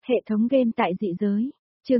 Hệ thống game tại dị giới. Chương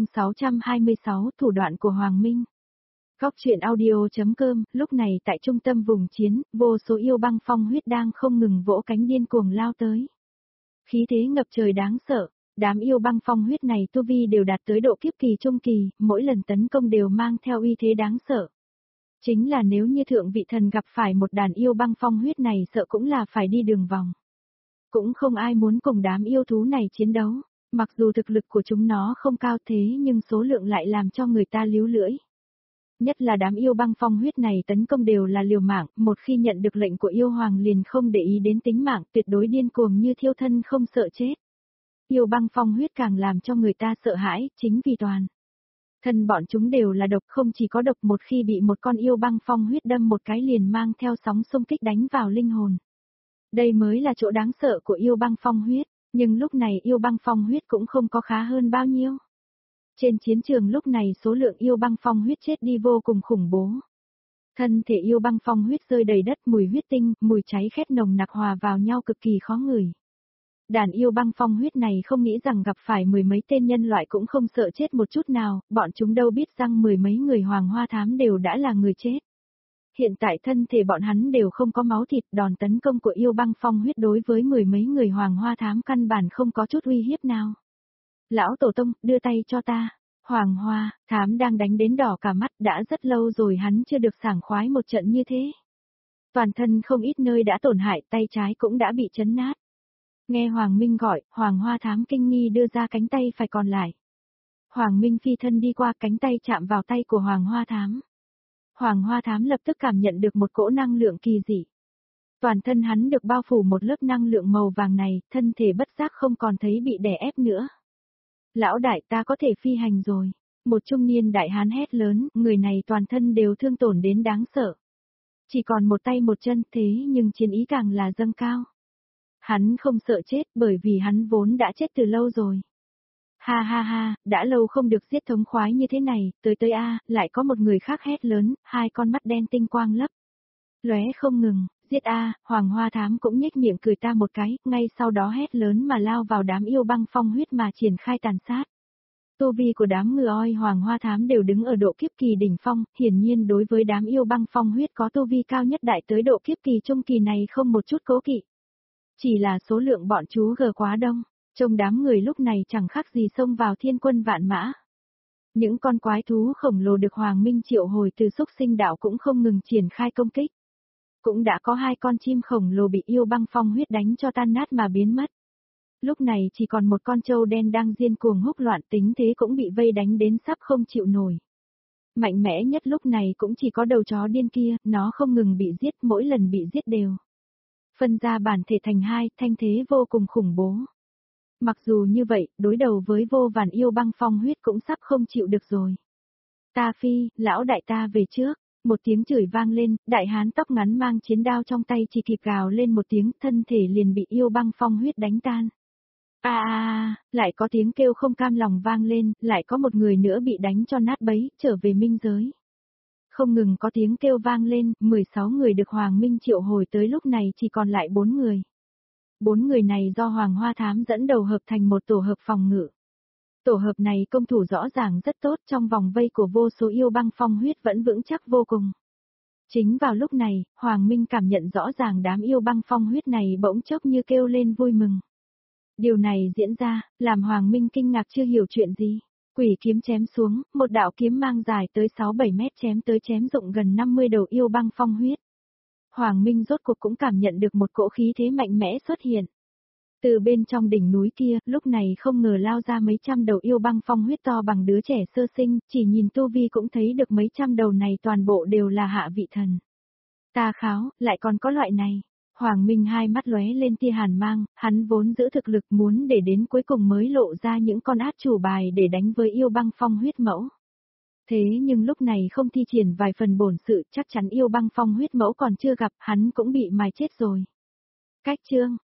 626 Thủ đoạn của Hoàng Minh. Góc truyện audio.com. Lúc này tại trung tâm vùng chiến, vô số yêu băng phong huyết đang không ngừng vỗ cánh điên cuồng lao tới. Khí thế ngập trời đáng sợ, đám yêu băng phong huyết này tu vi đều đạt tới độ kiếp kỳ trung kỳ, mỗi lần tấn công đều mang theo uy thế đáng sợ. Chính là nếu như thượng vị thần gặp phải một đàn yêu băng phong huyết này sợ cũng là phải đi đường vòng. Cũng không ai muốn cùng đám yêu thú này chiến đấu. Mặc dù thực lực của chúng nó không cao thế nhưng số lượng lại làm cho người ta líu lưỡi. Nhất là đám yêu băng phong huyết này tấn công đều là liều mạng, một khi nhận được lệnh của yêu hoàng liền không để ý đến tính mạng, tuyệt đối điên cuồng như thiêu thân không sợ chết. Yêu băng phong huyết càng làm cho người ta sợ hãi, chính vì toàn thân bọn chúng đều là độc, không chỉ có độc, một khi bị một con yêu băng phong huyết đâm một cái liền mang theo sóng xung kích đánh vào linh hồn. Đây mới là chỗ đáng sợ của yêu băng phong huyết. Nhưng lúc này yêu băng phong huyết cũng không có khá hơn bao nhiêu. Trên chiến trường lúc này số lượng yêu băng phong huyết chết đi vô cùng khủng bố. Thân thể yêu băng phong huyết rơi đầy đất, mùi huyết tinh, mùi cháy khét nồng nặc hòa vào nhau cực kỳ khó ngửi. Đàn yêu băng phong huyết này không nghĩ rằng gặp phải mười mấy tên nhân loại cũng không sợ chết một chút nào, bọn chúng đâu biết rằng mười mấy người hoàng hoa thám đều đã là người chết. Hiện tại thân thể bọn hắn đều không có máu thịt, đòn tấn công của yêu băng phong huyết đối với mười mấy người hoàng hoa thám căn bản không có chút uy hiếp nào. Lão tổ tông, đưa tay cho ta. Hoàng hoa thám đang đánh đến đỏ cả mắt, đã rất lâu rồi hắn chưa được sảng khoái một trận như thế. Toàn thân không ít nơi đã tổn hại, tay trái cũng đã bị chấn nát. Nghe Hoàng Minh gọi, hoàng hoa thám kinh nghi đưa ra cánh tay phải còn lại. Hoàng Minh phi thân đi qua, cánh tay chạm vào tay của hoàng hoa thám. Hoàng hoa thám lập tức cảm nhận được một cỗ năng lượng kỳ dị. Toàn thân hắn được bao phủ một lớp năng lượng màu vàng này, thân thể bất giác không còn thấy bị đè ép nữa. Lão đại, ta có thể phi hành rồi. Một trung niên đại hán hét lớn, người này toàn thân đều thương tổn đến đáng sợ. Chỉ còn một tay một chân, thế nhưng chiến ý càng là dâng cao. Hắn không sợ chết bởi vì hắn vốn đã chết từ lâu rồi. Ha ha ha, đã lâu không được giết thống khoái như thế này, tới a, lại có một người khác hét lớn, hai con mắt đen tinh quang lấp lóe không ngừng, giết a, hoàng hoa thám cũng nhếch miệng cười ta một cái, ngay sau đó hét lớn mà lao vào đám yêu băng phong huyết mà triển khai tàn sát. Tu vi của đám ngựa oi hoàng hoa thám đều đứng ở độ kiếp kỳ đỉnh phong, hiển nhiên đối với đám yêu băng phong huyết có tu vi cao nhất đại tới độ kiếp kỳ trung kỳ này không một chút cố kỵ. Chỉ là số lượng bọn chú gờ quá đông. Trông đám người lúc này chẳng khác gì xông vào thiên quân vạn mã. Những con quái thú khổng lồ được Hoàng Minh triệu hồi từ xúc sinh đạo cũng không ngừng triển khai công kích. Cũng đã có hai con chim khổng lồ bị yêu băng phong huyết đánh cho tan nát mà biến mất. Lúc này chỉ còn một con trâu đen đang điên cuồng húc loạn, tính thế cũng bị vây đánh đến sắp không chịu nổi. Mạnh mẽ nhất lúc này cũng chỉ có đầu chó điên kia, nó không ngừng bị giết, mỗi lần bị giết đều phân ra bản thể thành hai, thanh thế vô cùng khủng bố. Mặc dù như vậy, đối đầu với vô vàn yêu băng phong huyết cũng sắp không chịu được rồi. Ta phi, lão đại ta về trước, một tiếng chửi vang lên, đại hán tóc ngắn mang chiến đao trong tay chỉ kịp gào lên một tiếng, thân thể liền bị yêu băng phong huyết đánh tan. Lại có tiếng kêu không cam lòng vang lên, lại có một người nữa bị đánh cho nát bấy, trở về minh giới. Không ngừng có tiếng kêu vang lên, 16 người được Hoàng Minh triệu hồi tới lúc này chỉ còn lại 4 người. 4 người này do Hoàng Hoa Thám dẫn đầu hợp thành một tổ hợp phòng ngự. Tổ hợp này công thủ rõ ràng rất tốt, trong vòng vây của vô số yêu băng phong huyết vẫn vững chắc vô cùng. Chính vào lúc này, Hoàng Minh cảm nhận rõ ràng đám yêu băng phong huyết này bỗng chốc như kêu lên vui mừng. Điều này diễn ra, làm Hoàng Minh kinh ngạc chưa hiểu chuyện gì. Quỷ kiếm chém xuống, một đạo kiếm mang dài tới 6-7 mét chém rụng gần 50 đầu yêu băng phong huyết. Hoàng Minh rốt cuộc cũng cảm nhận được một cỗ khí thế mạnh mẽ xuất hiện. Từ bên trong đỉnh núi kia, lúc này không ngờ lao ra mấy trăm đầu yêu băng phong huyết to bằng đứa trẻ sơ sinh, chỉ nhìn tu vi cũng thấy được mấy trăm đầu này toàn bộ đều là hạ vị thần. Ta kháo, lại còn có loại này. Hoàng Minh hai mắt lóe lên tia hàn mang, hắn vốn giữ thực lực muốn để đến cuối cùng mới lộ ra những con át chủ bài để đánh với yêu băng phong huyết mẫu. Thế nhưng lúc này không thi triển vài phần bổn sự, chắc chắn yêu băng phong huyết mẫu còn chưa gặp, hắn cũng bị mài chết rồi. Cách chương